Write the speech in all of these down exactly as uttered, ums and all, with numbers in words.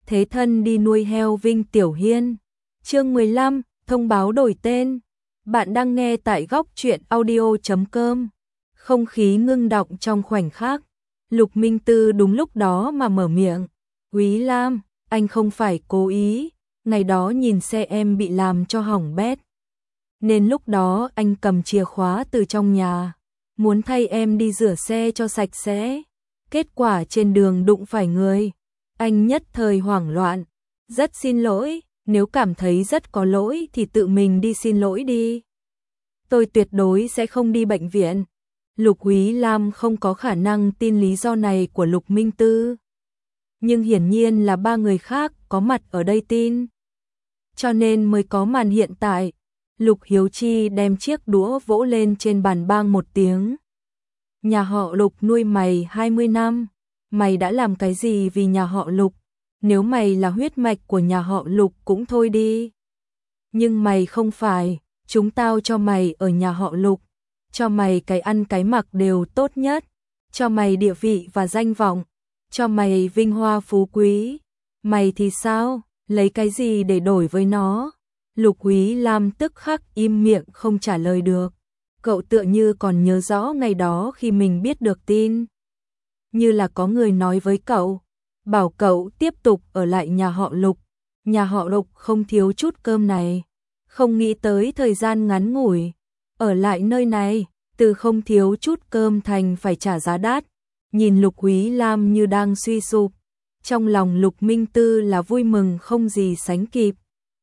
thế thân đi nuôi heo Vinh Tiểu Hiên. Chương mười lăm, thông báo đổi tên. Bạn đang nghe tại góc truyện audio chấm com. Không khí ngưng đọng trong khoảnh khắc. Lục Minh Tư đúng lúc đó mà mở miệng. Quý Lam, anh không phải cố ý, ngày đó nhìn xe em bị làm cho hỏng bét. Nên lúc đó anh cầm chìa khóa từ trong nhà, muốn thay em đi rửa xe cho sạch sẽ. Kết quả trên đường đụng phải người. Anh nhất thời hoảng loạn. Rất xin lỗi, nếu cảm thấy rất có lỗi thì tự mình đi xin lỗi đi. Tôi tuyệt đối sẽ không đi bệnh viện. Lục Quý Lam không có khả năng tin lý do này của Lục Minh Tư. Nhưng hiển nhiên là ba người khác có mặt ở đây tin. Cho nên mới có màn hiện tại. Lục Hiếu Chi đem chiếc đũa vỗ lên trên bàn bang một tiếng. Nhà họ Lục nuôi mày hai mươi năm. Mày đã làm cái gì vì nhà họ Lục? Nếu mày là huyết mạch của nhà họ Lục cũng thôi đi. Nhưng mày không phải, chúng tao cho mày ở nhà họ Lục. Cho mày cái ăn cái mặc đều tốt nhất. Cho mày địa vị và danh vọng. Cho mày vinh hoa phú quý. Mày thì sao? Lấy cái gì để đổi với nó? Lục Quý Lam tức khắc im miệng không trả lời được. Cậu tựa như còn nhớ rõ ngày đó khi mình biết được tin. Như là có người nói với cậu, bảo cậu tiếp tục ở lại nhà họ Lục. Nhà họ Lục không thiếu chút cơm này. Không nghĩ tới thời gian ngắn ngủi. Ở lại nơi này, từ không thiếu chút cơm thành phải trả giá đắt. Nhìn Lục Quý Lam như đang suy sụp. Trong lòng Lục Minh Tư là vui mừng không gì sánh kịp.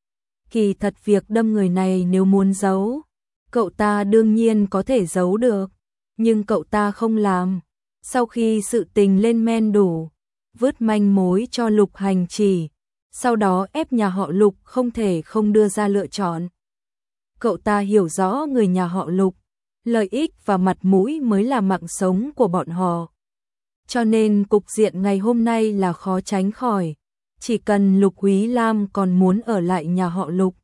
Kỳ thật việc đâm người này nếu muốn giấu, cậu ta đương nhiên có thể giấu được. Nhưng cậu ta không làm. Sau khi sự tình lên men đủ, vứt manh mối cho Lục Hành Chỉ, sau đó ép nhà họ Lục không thể không đưa ra lựa chọn. Cậu ta hiểu rõ người nhà họ Lục, lợi ích và mặt mũi mới là mạng sống của bọn họ. Cho nên cục diện ngày hôm nay là khó tránh khỏi, chỉ cần Lục Quý Lam còn muốn ở lại nhà họ Lục.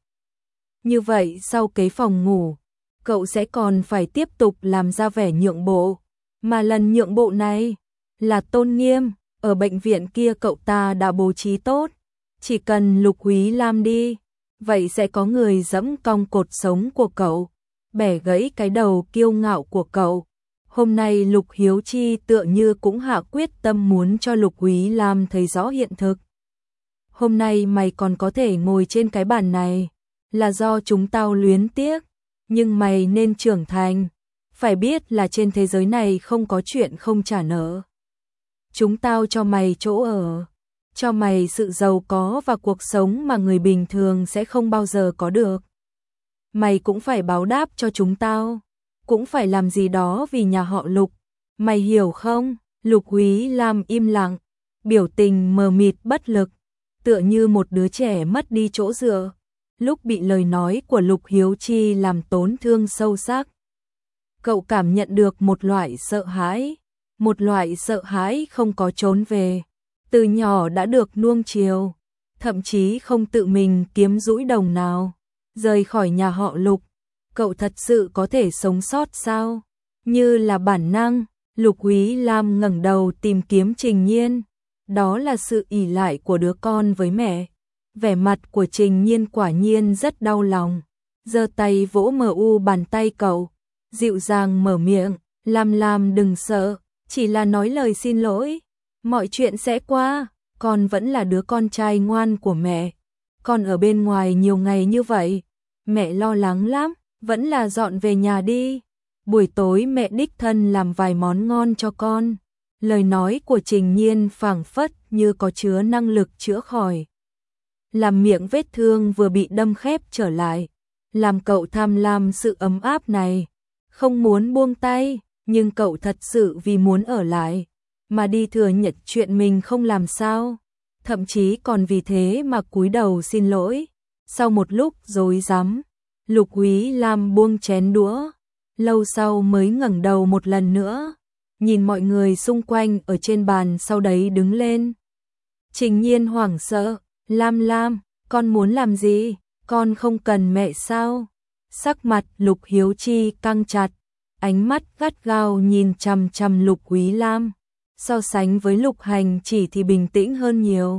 Như vậy sau cái phòng ngủ, cậu sẽ còn phải tiếp tục làm ra vẻ nhượng bộ. Mà lần nhượng bộ này là tôn nghiêm, ở bệnh viện kia cậu ta đã bố trí tốt. Chỉ cần Lục Quý Lam đi, vậy sẽ có người giẫm cong cột sống của cậu, bẻ gãy cái đầu kiêu ngạo của cậu. Hôm nay Lục Hiếu Chi tựa như cũng hạ quyết tâm muốn cho Lục Quý Lam thấy rõ hiện thực. Hôm nay mày còn có thể ngồi trên cái bàn này, là do chúng tao luyến tiếc, nhưng mày nên trưởng thành. Phải biết là trên thế giới này không có chuyện không trả nợ. Chúng tao cho mày chỗ ở, cho mày sự giàu có và cuộc sống mà người bình thường sẽ không bao giờ có được. Mày cũng phải báo đáp cho chúng tao, cũng phải làm gì đó vì nhà họ Lục. Mày hiểu không? Lục Quý Lam im lặng, biểu tình mờ mịt bất lực, tựa như một đứa trẻ mất đi chỗ dựa. Lúc bị lời nói của Lục Hiếu Chi làm tổn thương sâu sắc, cậu cảm nhận được một loại sợ hãi, một loại sợ hãi không có trốn về. Từ nhỏ đã được nuông chiều, thậm chí không tự mình kiếm dũi đồng nào. Rời khỏi nhà họ Lục, cậu thật sự có thể sống sót sao? Như là bản năng, Lục Quý Lam ngẩng đầu tìm kiếm Trình Nhiên. Đó là sự ỷ lại của đứa con với mẹ. Vẻ mặt của Trình Nhiên quả nhiên rất đau lòng. Giơ tay vỗ mờ u bàn tay cậu, dịu dàng mở miệng, Lam Lam đừng sợ, chỉ là nói lời xin lỗi. Mọi chuyện sẽ qua, con vẫn là đứa con trai ngoan của mẹ. Con ở bên ngoài nhiều ngày như vậy, mẹ lo lắng lắm, vẫn là dọn về nhà đi. Buổi tối mẹ đích thân làm vài món ngon cho con. Lời nói của Trình Nhiên phảng phất như có chứa năng lực chữa khỏi. Làm miệng vết thương vừa bị đâm khép trở lại, làm cậu tham lam sự ấm áp này, không muốn buông tay, nhưng cậu thật sự vì muốn ở lại, mà đi thừa nhận chuyện mình không làm sao, thậm chí còn vì thế mà cúi đầu xin lỗi. Sau một lúc rối rắm, Lục Quý Lam buông chén đũa, lâu sau mới ngẩng đầu một lần nữa, nhìn mọi người xung quanh ở trên bàn, sau đấy đứng lên. Trình Nhiên hoảng sợ, Lam Lam, con muốn làm gì? Con không cần mẹ sao? Sắc mặt Lục Hiếu Chi căng chặt, ánh mắt gắt gao nhìn chằm chằm Lục Quý Lam. So sánh với Lục Hành Chỉ thì bình tĩnh hơn nhiều.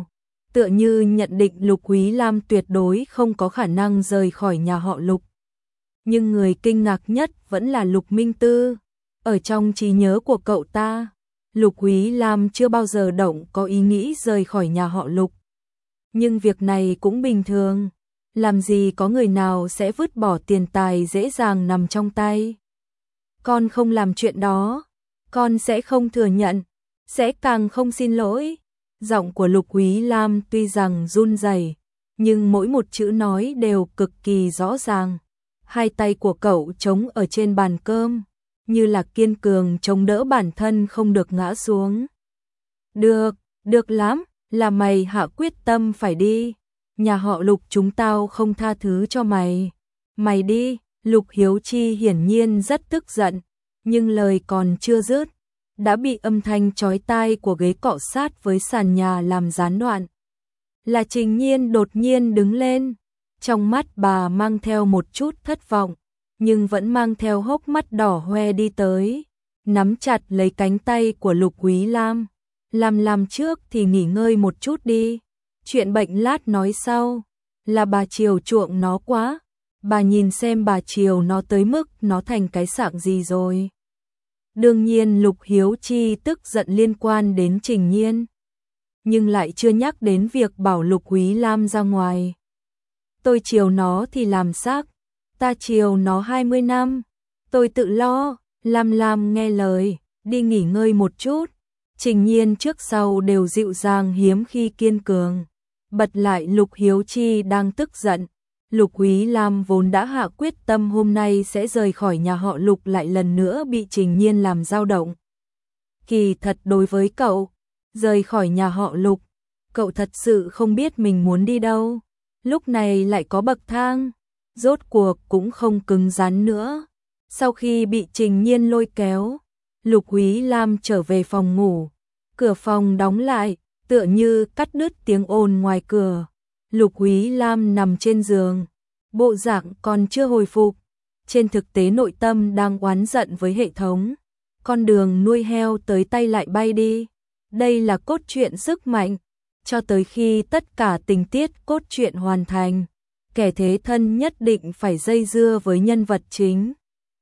tựa như nhận định Lục Quý Lam tuyệt đối không có khả năng rời khỏi nhà họ Lục. Nhưng người kinh ngạc nhất vẫn là Lục Minh Tư. Ở trong trí nhớ của cậu ta, Lục Quý Lam chưa bao giờ động có ý nghĩ rời khỏi nhà họ Lục. Nhưng việc này cũng bình thường, làm gì có người nào sẽ vứt bỏ tiền tài dễ dàng nằm trong tay. Con không làm chuyện đó, con sẽ không thừa nhận, sẽ càng không xin lỗi. Giọng của Lục Quý Lam tuy rằng run rẩy, nhưng mỗi một chữ nói đều cực kỳ rõ ràng. Hai tay của cậu chống ở trên bàn cơm, như là kiên cường chống đỡ bản thân không được ngã xuống. Được, được lắm, là mày hạ quyết tâm phải đi. Nhà họ Lục chúng tao không tha thứ cho mày. Mày đi. Lục Hiếu Chi hiển nhiên rất tức giận, nhưng lời còn chưa dứt, đã bị âm thanh chói tai của ghế cọ sát với sàn nhà làm gián đoạn. Là Trình Nhiên đột nhiên đứng lên, trong mắt bà mang theo một chút thất vọng, nhưng vẫn mang theo hốc mắt đỏ hoe đi tới, nắm chặt lấy cánh tay của Lục Quý Lam. Làm làm trước thì nghỉ ngơi một chút đi, chuyện bệnh lát nói sau. Là bà chiều chuộng nó quá, bà nhìn xem bà chiều nó tới mức nó thành cái sạng gì rồi. Đương nhiên Lục Hiếu Chi tức giận liên quan đến Trình Nhiên, nhưng lại chưa nhắc đến việc bảo Lục Quý Lam ra ngoài. Tôi chiều nó thì làm xác, ta chiều nó hai mươi năm, tôi tự lo. Lam Lam nghe lời, đi nghỉ ngơi một chút. Trình Nhiên trước sau đều dịu dàng hiếm khi kiên cường. Bật lại Lục Hiếu Chi đang tức giận. Lục Quý Lam vốn đã hạ quyết tâm hôm nay sẽ rời khỏi nhà họ Lục lại lần nữa bị Trình Nhiên làm dao động. Kỳ thật đối với cậu, rời khỏi nhà họ Lục, cậu thật sự không biết mình muốn đi đâu. Lúc này lại có bậc thang, rốt cuộc cũng không cứng rắn nữa. Sau khi bị Trình Nhiên lôi kéo, Lục Quý Lam trở về phòng ngủ, cửa phòng đóng lại, tựa như cắt đứt tiếng ồn ngoài cửa. Lục Quý Lam nằm trên giường, bộ dạng còn chưa hồi phục, trên thực tế nội tâm đang oán giận với hệ thống. Con đường nuôi heo tới tay lại bay đi. Đây là cốt truyện sức mạnh, cho tới khi tất cả tình tiết cốt truyện hoàn thành, kẻ thế thân nhất định phải dây dưa với nhân vật chính.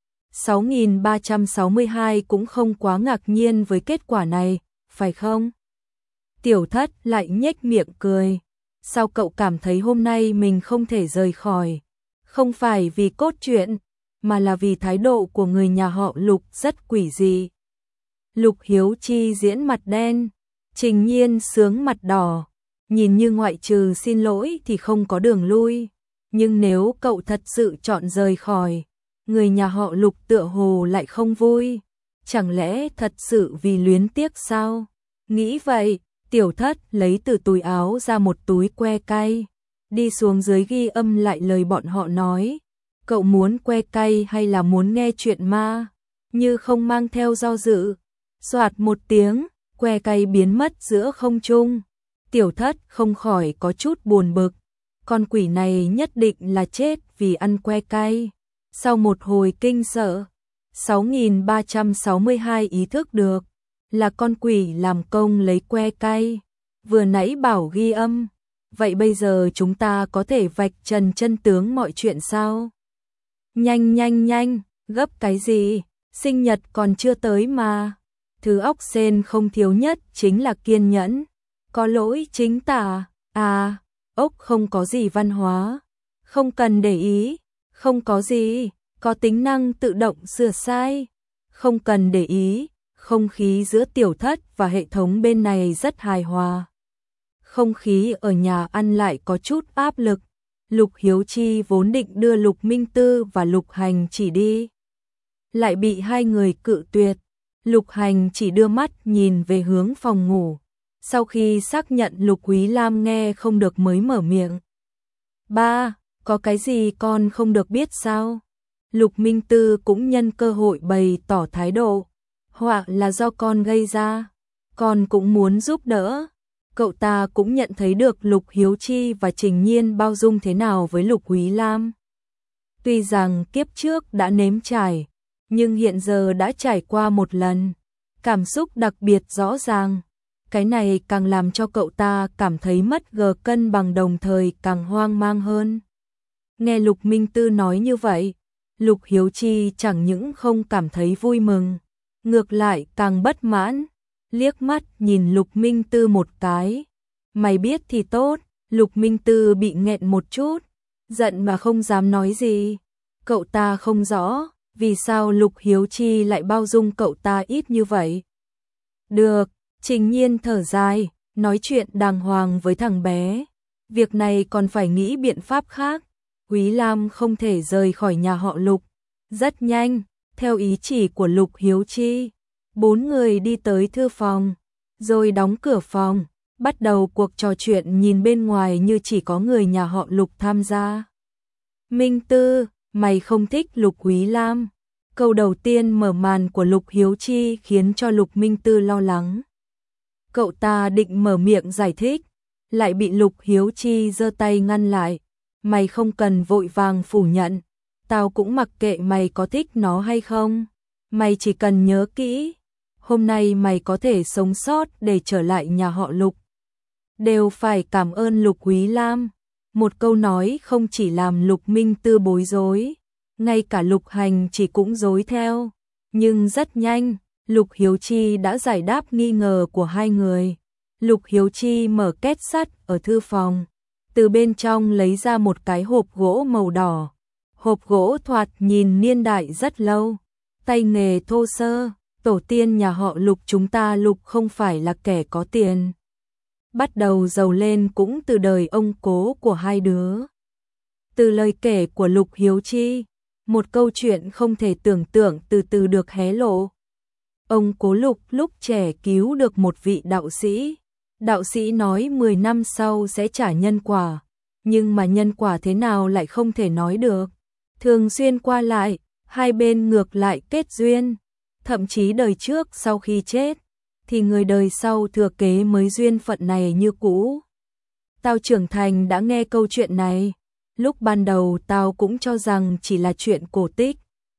sáu nghìn ba trăm sáu mươi hai cũng không quá ngạc nhiên với kết quả này, phải không? Tiểu Thất lại nhếch miệng cười. Sao cậu cảm thấy hôm nay mình không thể rời khỏi? Không phải vì cốt truyện, mà là vì thái độ của người nhà họ Lục rất quỷ dị. Lục Hiếu Chi diễn mặt đen, Trình Nhiên sướng mặt đỏ, nhìn như ngoại trừ xin lỗi thì không có đường lui. Nhưng nếu cậu thật sự chọn rời khỏi, người nhà họ Lục tựa hồ lại không vui. Chẳng lẽ thật sự vì luyến tiếc sao? Nghĩ vậy, Tiểu Thất lấy từ túi áo ra một túi que cay, đi xuống dưới ghi âm lại lời bọn họ nói. Cậu muốn que cay hay là muốn nghe chuyện ma? Như không mang theo do dự. Soạt một tiếng, que cay biến mất giữa không trung. Tiểu Thất không khỏi có chút buồn bực. Con quỷ này nhất định là chết vì ăn que cay. Sau một hồi kinh sợ, sáu nghìn ba trăm sáu mươi hai ý thức được là con quỷ làm công lấy que cay. Vừa nãy bảo ghi âm, vậy bây giờ chúng ta có thể vạch trần chân tướng mọi chuyện sao? Nhanh nhanh nhanh, gấp cái gì? Sinh nhật còn chưa tới mà. Thứ óc sên không thiếu nhất chính là kiên nhẫn. Có lỗi chính tả. À, ốc không có gì văn hóa. Không cần để ý. Không có gì, có tính năng tự động sửa sai. Không cần để ý. Không khí giữa Tiểu Thất và hệ thống bên này rất hài hòa. Không khí ở nhà ăn lại có chút áp lực. Lục Hiếu Chi vốn định đưa Lục Minh Tư và Lục Hành chỉ đi, lại bị hai người cự tuyệt. Lục Hành chỉ đưa mắt nhìn về hướng phòng ngủ, sau khi xác nhận Lục Quý Lam nghe không được mới mở miệng. Ba, có cái gì con không được biết sao? Lục Minh Tư cũng nhân cơ hội bày tỏ thái độ. Họa là do con gây ra, con cũng muốn giúp đỡ. Cậu ta cũng nhận thấy được Lục Hiếu Chi và Trình Nhiên bao dung thế nào với Lục Quý Lam. Tuy rằng kiếp trước đã nếm trải, nhưng hiện giờ đã trải qua một lần, cảm xúc đặc biệt rõ ràng. Cái này càng làm cho cậu ta cảm thấy mất gờ cân bằng, đồng thời càng hoang mang hơn. Nghe Lục Minh Tư nói như vậy, Lục Hiếu Chi chẳng những không cảm thấy vui mừng, ngược lại càng bất mãn, liếc mắt nhìn Lục Minh Tư một cái. Mày biết thì tốt. Lục Minh Tư bị nghẹn một chút, giận mà không dám nói gì. Cậu ta không rõ vì sao Lục Hiếu Chi lại bao dung cậu ta ít như vậy. Được, Trình Nhiên thở dài, nói chuyện đàng hoàng với thằng bé. Việc này còn phải nghĩ biện pháp khác. Quý Lam không thể rời khỏi nhà họ Lục. Rất nhanh, theo ý chỉ của Lục Hiếu Chi, bốn người đi tới thư phòng, rồi đóng cửa phòng, bắt đầu cuộc trò chuyện nhìn bên ngoài như chỉ có người nhà họ Lục tham gia. Minh Tư, mày không thích Lục Quý Lam. Câu đầu tiên mở màn của Lục Hiếu Chi khiến cho Lục Minh Tư lo lắng. Cậu ta định mở miệng giải thích, lại bị Lục Hiếu Chi giơ tay ngăn lại. Mày không cần vội vàng phủ nhận, tao cũng mặc kệ mày có thích nó hay không. Mày chỉ cần nhớ kỹ, hôm nay mày có thể sống sót để trở lại nhà họ Lục, đều phải cảm ơn Lục Quý Lam. Một câu nói không chỉ làm Lục Minh Tư bối rối, ngay cả Lục Hành chỉ cũng rối theo. Nhưng rất nhanh, Lục Hiếu Chi đã giải đáp nghi ngờ của hai người. Lục Hiếu Chi mở két sắt ở thư phòng, từ bên trong lấy ra một cái hộp gỗ màu đỏ. Hộp gỗ thoạt nhìn niên đại rất lâu, tay nghề thô sơ, tổ tiên nhà họ Lục chúng ta Lục không phải là kẻ có tiền. Bắt đầu giàu lên cũng từ đời ông cố của hai đứa. Từ lời kể của Lục Hiếu Chi, một câu chuyện không thể tưởng tượng từ từ được hé lộ. Ông cố Lục lúc trẻ cứu được một vị đạo sĩ. Đạo sĩ nói mười năm sau sẽ trả nhân quả, nhưng mà nhân quả thế nào lại không thể nói được. Thường xuyên qua lại, hai bên ngược lại kết duyên. Thậm chí đời trước sau khi chết, thì người đời sau thừa kế mới duyên phận này như cũ. Tao trưởng thành đã nghe câu chuyện này, lúc ban đầu tao cũng cho rằng chỉ là chuyện cổ tích.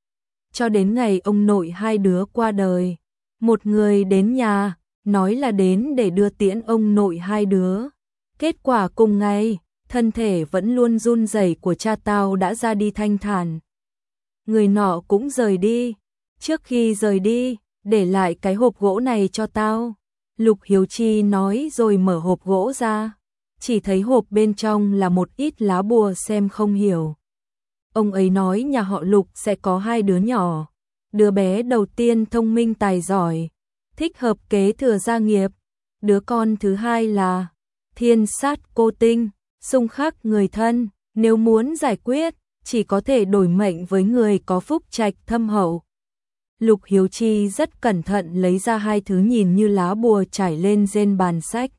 Cho đến ngày ông nội hai đứa qua đời, một người đến nhà, nói là đến để đưa tiễn ông nội hai đứa. Kết quả cùng ngày, thân thể vẫn luôn run rẩy của cha tao đã ra đi thanh thản. Người nọ cũng rời đi, trước khi rời đi, để lại cái hộp gỗ này cho tao. Lục Hiếu Chi nói rồi mở hộp gỗ ra, chỉ thấy hộp bên trong là một ít lá bùa xem không hiểu. Ông ấy nói nhà họ Lục sẽ có hai đứa nhỏ. Đứa bé đầu tiên thông minh tài giỏi, thích hợp kế thừa gia nghiệp. Đứa con thứ hai là thiên sát cô tinh, xung khắc người thân. Nếu muốn giải quyết, chỉ có thể đổi mệnh với người có phúc trạch thâm hậu. Lục Hiếu Chi rất cẩn thận lấy ra hai thứ nhìn như lá bùa trải lên trên bàn sách.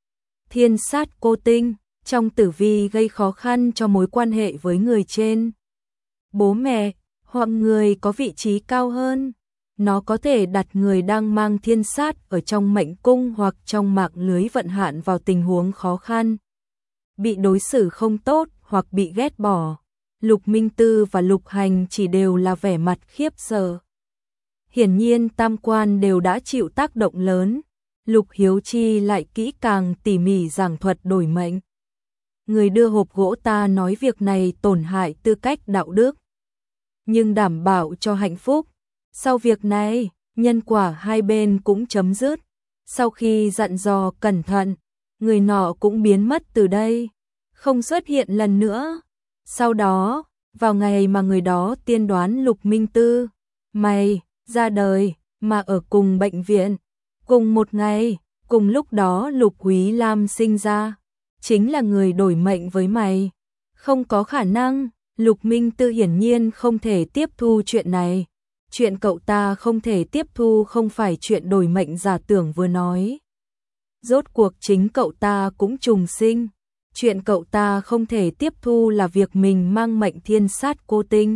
Thiên sát cô tinh, trong tử vi gây khó khăn cho mối quan hệ với người trên. Bố mẹ, hoặc người có vị trí cao hơn. Nó có thể đặt người đang mang thiên sát ở trong mệnh cung hoặc trong mạng lưới vận hạn vào tình huống khó khăn. Bị đối xử không tốt hoặc bị ghét bỏ. Lục Minh Tư và Lục Hành chỉ đều là vẻ mặt khiếp sợ. Hiển nhiên tam quan đều đã chịu tác động lớn. Lục Hiếu Chi lại kỹ càng tỉ mỉ giảng thuật đổi mệnh. Người đưa hộp gỗ ta nói việc này tổn hại tư cách đạo đức, nhưng đảm bảo cho hạnh phúc. Sau việc này, nhân quả hai bên cũng chấm dứt. Sau khi dặn dò cẩn thận, người nọ cũng biến mất từ đây, không xuất hiện lần nữa. Sau đó, vào ngày mà người đó tiên đoán Lục Minh Tư, mày, ra đời, mà ở cùng bệnh viện, cùng một ngày, cùng lúc đó Lục Quý Lam sinh ra, chính là người đổi mệnh với mày. Không có khả năng. Lục Minh Tư hiển nhiên không thể tiếp thu chuyện này. Chuyện cậu ta không thể tiếp thu không phải chuyện đổi mệnh giả tưởng vừa nói. Rốt cuộc chính cậu ta cũng trùng sinh. Chuyện cậu ta không thể tiếp thu là việc mình mang mệnh thiên sát cô tinh.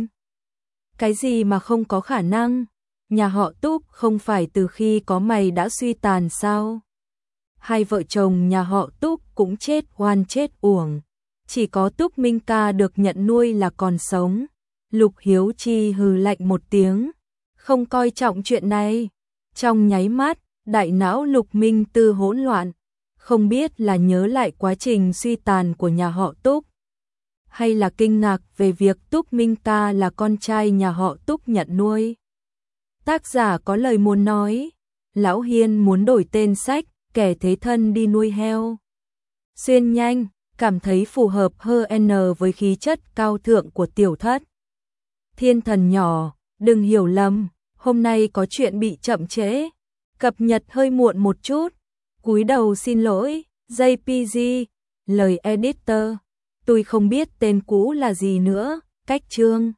Cái gì mà không có khả năng? Nhà họ Túc không phải từ khi có mày đã suy tàn sao? Hai vợ chồng nhà họ Túc cũng chết oan chết uổng. Chỉ có Túc Minh ca được nhận nuôi là còn sống. Lục Hiếu Chi hừ lạnh một tiếng, không coi trọng chuyện này. Trong nháy mắt, Đại não Lục Minh Tư hỗn loạn, không biết là nhớ lại quá trình suy tàn của nhà họ Túc, hay là kinh ngạc về việc Túc Minh ta là con trai nhà họ Túc nhận nuôi. Tác giả có lời muốn nói, Lão Hiên muốn đổi tên sách Kẻ Thế Thân Đi Nuôi Heo. Xuyên nhanh, cảm thấy phù hợp hơn với khí chất cao thượng của tiểu thất. Thiên thần nhỏ, đừng hiểu lầm, hôm nay có chuyện bị chậm trễ, cập nhật hơi muộn một chút. Cúi đầu xin lỗi, gi pê giê, lời editor. Tôi không biết tên cũ là gì nữa, cách chương.